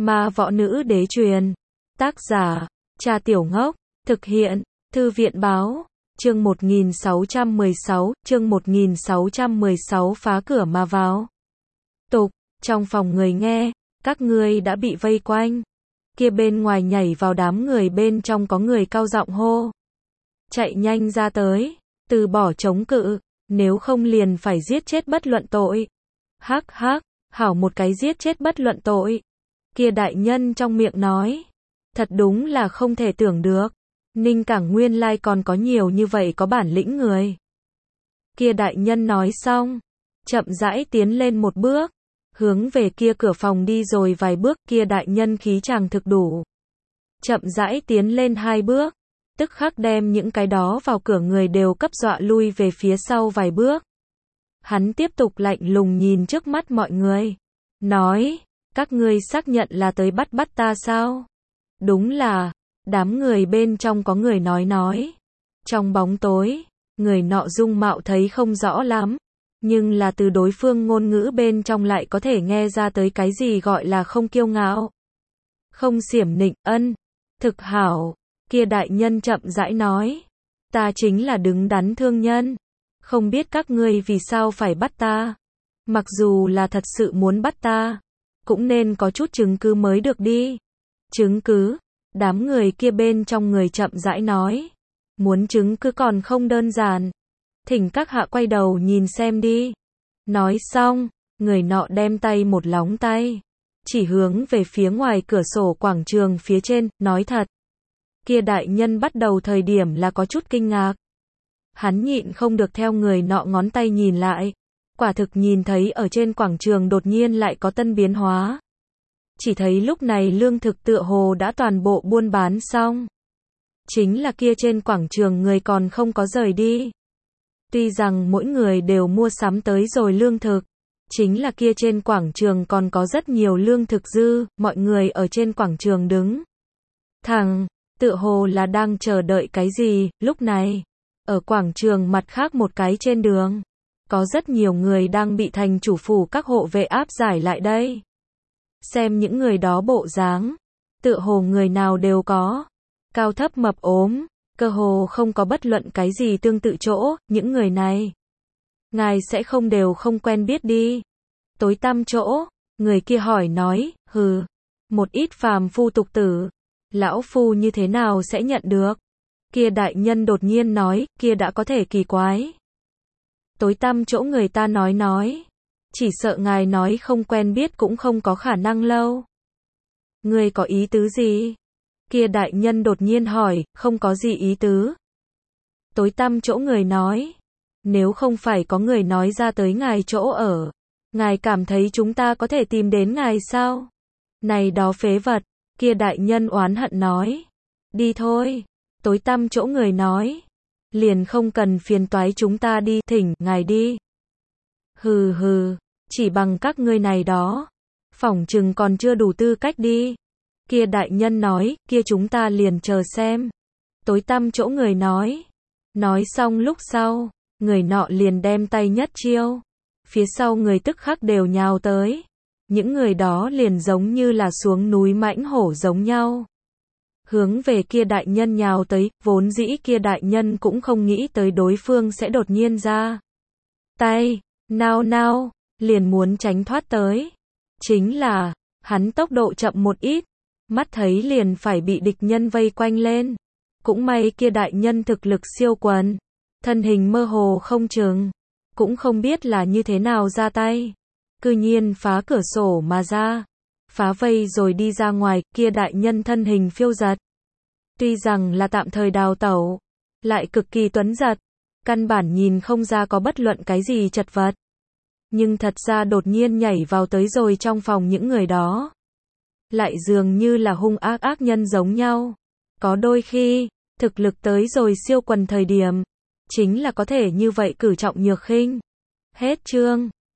Ma Võ Nữ Đế truyền. Tác giả, Cha Tiểu Ngốc. Thực hiện, Thư viện báo. Chương 1616 phá cửa mà vào. Tục, trong phòng người nghe, các ngươi đã bị vây quanh. Kia bên ngoài nhảy vào đám người bên trong có người cao giọng hô. Chạy nhanh ra tới, từ bỏ chống cự, nếu không liền phải giết chết bất luận tội. Hắc hắc, hảo một cái giết chết bất luận tội. Kia đại nhân trong miệng nói. Thật đúng là không thể tưởng được. Ninh Cảng nguyên lai còn có nhiều như vậy có bản lĩnh người. Kia đại nhân nói xong, chậm rãi tiến lên một bước, hướng về kia cửa phòng đi rồi vài bước, kia đại nhân khí chàng thực đủ. Chậm rãi tiến lên 2 bước, tức khắc đem những cái đó vào cửa người đều cấp dọa lui về phía sau vài bước. Hắn tiếp tục lạnh lùng nhìn trước mắt mọi người, nói, các ngươi xác nhận là tới bắt ta sao? Đúng là, đám người bên trong có người nói. Trong bóng tối, người nọ dung mạo thấy không rõ lắm, nhưng là từ đối phương ngôn ngữ bên trong lại có thể nghe ra tới cái gì gọi là không kiêu ngạo, không xiểm nịnh, thực hảo. Kia đại nhân chậm rãi nói, ta chính là đứng đắn thương nhân, không biết các ngươi vì sao phải bắt ta. Mặc dù là thật sự muốn bắt ta, cũng nên có chút chứng cứ mới được đi. Chứng cứ? Đám người kia bên trong người chậm rãi nói, muốn chứng cứ còn không đơn giản. Thỉnh các hạ quay đầu nhìn xem đi. Nói xong, người nọ đem tay một lóng tay, chỉ hướng về phía ngoài cửa sổ quảng trường phía trên, nói thật. Kia đại nhân bắt đầu thời điểm là có chút kinh ngạc. Hắn nhịn không được theo người nọ ngón tay nhìn lại. Quả thực nhìn thấy ở trên quảng trường đột nhiên lại có tân biến hóa. Chỉ thấy lúc này lương thực tựa hồ đã toàn bộ buôn bán xong. Chính là kia trên quảng trường người còn không có rời đi. Tuy rằng mỗi người đều mua sắm tới rồi lương thực, chính là kia trên quảng trường còn có rất nhiều lương thực dư, mọi người ở trên quảng trường đứng thẳng, tựa hồ là đang chờ đợi cái gì. Lúc này, ở quảng trường mặt khác một cái trên đường, có rất nhiều người đang bị thành chủ phủ các hộ vệ áp giải lại đây. Xem những người đó bộ dáng, tựa hồ người nào đều có, cao thấp mập ốm, cơ hồ không có bất luận cái gì tương tự chỗ, những người này. Ngài sẽ không đều không quen biết đi. Tối tăm chỗ, người kia hỏi nói, hừ, một ít phàm phu tục tử, lão phu như thế nào sẽ nhận được? Kia đại nhân đột nhiên nói, kia đã có thể kỳ quái. Tối tăm chỗ người ta nói, chỉ sợ ngài nói không quen biết cũng không có khả năng lâu. Ngươi có ý tứ gì? Kia đại nhân đột nhiên hỏi, không có gì ý tứ. Tối tăm chỗ người nói, nếu không phải có người nói ra tới ngài chỗ ở, ngài cảm thấy chúng ta có thể tìm đến ngài sao? Này đó phế vật, kia đại nhân oán hận nói. Đi thôi. Tối tăm chỗ người nói, liền không cần phiền toái chúng ta đi, thỉnh ngài đi. Hừ hừ, chỉ bằng các ngươi này đó, phỏng chừng còn chưa đủ tư cách đi. Kia đại nhân nói, kia chúng ta liền chờ xem. Tối tăm chỗ người nói. Nói xong lúc sau, người nọ liền đem tay nhất chiêu. Phía sau người tức khắc đều nhào tới. Những người đó liền giống như là xuống núi mãnh hổ giống nhau. Hướng về kia đại nhân nhào tới, vốn dĩ kia đại nhân cũng không nghĩ tới đối phương sẽ đột nhiên ra tay, nao, liền muốn tránh thoát tới. Chính là, hắn tốc độ chậm một ít, mắt thấy liền phải bị địch nhân vây quanh lên. Cũng may kia đại nhân thực lực siêu quần, thân hình mơ hồ không chừng, cũng không biết là như thế nào ra tay. Cư nhiên phá cửa sổ mà ra, phá vây rồi đi ra ngoài, kia đại nhân thân hình phiêu giật. Tuy rằng là tạm thời đào tẩu, lại cực kỳ tuấn giật, căn bản nhìn không ra có bất luận cái gì chật vật. Nhưng thật ra đột nhiên nhảy vào tới rồi trong phòng những người đó. Lại dường như là hung ác nhân giống nhau. Có đôi khi, thực lực tới rồi siêu quần thời điểm, chính là có thể như vậy cử trọng nhược khinh. Hết chương.